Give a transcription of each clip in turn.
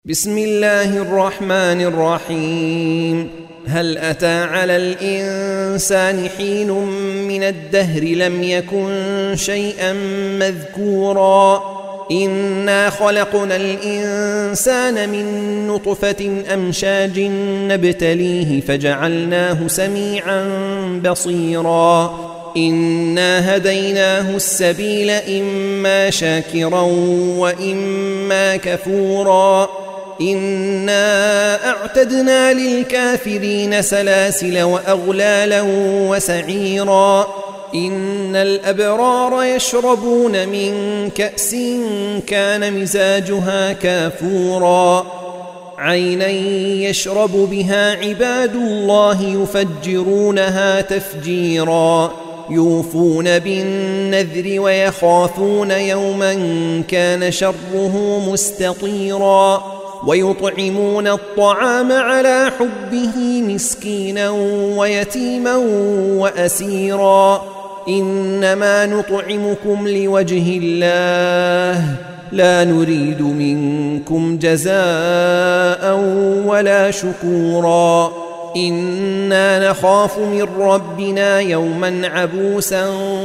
بسم الله الرحمن الرحيم. هل أتى على الإنسان حين من الدهر لم يكن شيئا مذكورا إنا خلقنا الإنسان من نطفة أمشاج نبتليه فجعلناه سميعا بصيرا إنا هديناه السبيل إما شاكرا وإما كفورا إنا أعتدنا للكافرين سلاسل وأغلالا وسعيرا إن الأبرار يشربون من كأس كان مزاجها كافورا عينا يشرب بها عباد الله يفجرونها تفجيرا يوفون بالنذر ويخافون يوما كان شره مستطيرا ويطعمون الطعام على حبه مسكينا ويتيما وأسيرا إنما نطعمكم لوجه الله لا نريد منكم جزاء ولا شكورا إنا نخاف من ربنا يوما عبوسا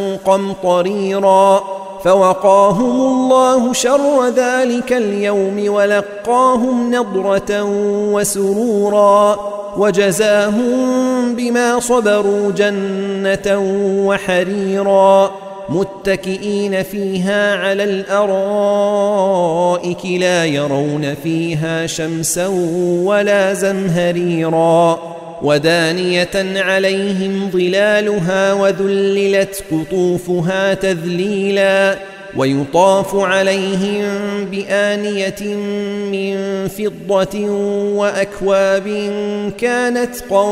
قمطريرا فوقاهم الله شر ذلك اليوم ولقاهم نضرة وسرورا وجزاهم بما صبروا جنة وحريرا متكئين فيها على الأرائك لا يرون فيها شمسا ولا زمهريرا ودانية عليهم ظلالها وذللت قطوفها تذليلا ويطاف عليهم بآنية من فضة وأكواب كانت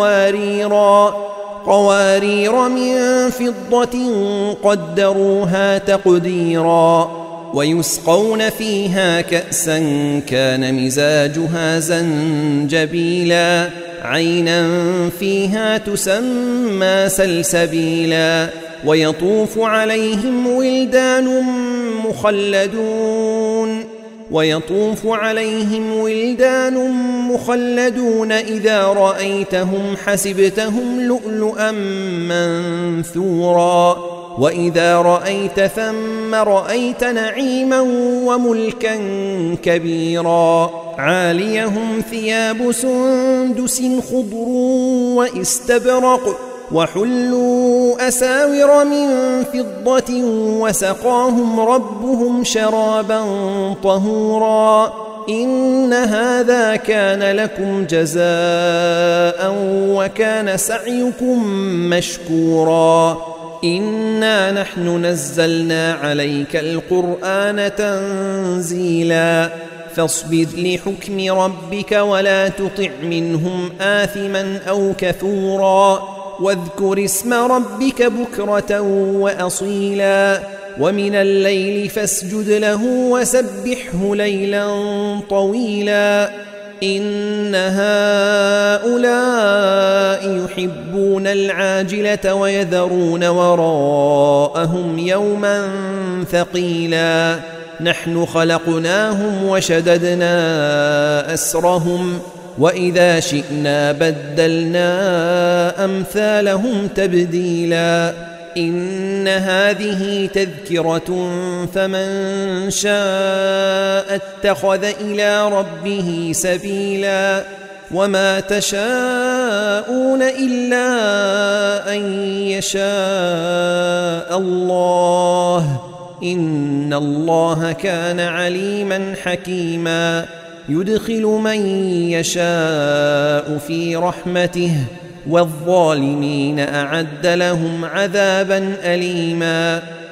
قوارير من فضة قدروها تقديرا ويسقون فيها كأسا كان مزاجها زنجبيلا عينا فيها تسمى سلسبيلا ويطوف عليهم ولدان مخلدون إذا رأيتهم حسبتهم لؤلؤا منثورا وإذا رأيت ثم رأيت نعيما وملكا كبيرا عاليهم ثياب سندس خضر واستبرق وحلوا أساور من فضة وسقاهم ربهم شرابا طهورا إن هذا كان لكم جزاء وكان سعيكم مشكورا إنا نحن نزلنا عليك القرآن تنزيلا فاصبر لحكم ربك ولا تطع منهم آثما أو كفورا واذكر اسم ربك بكرة وأصيلا ومن الليل فاسجد له وسبحه ليلا طويلا إن هؤلاء يحبون العاجلة ويذرون وراءهم يوما ثقيلا نحن خلقناهم وشددنا أسرهم وإذا شئنا بدلنا أمثالهم تبديلا إن هذه تذكرة فمن شاء اتخذ إلى ربه سبيلا وما تشاءون إلا أن يشاء الله إن الله كان عليما حكيما يدخل من يشاء في رحمته والظالمين أعد لهم عذابا أليما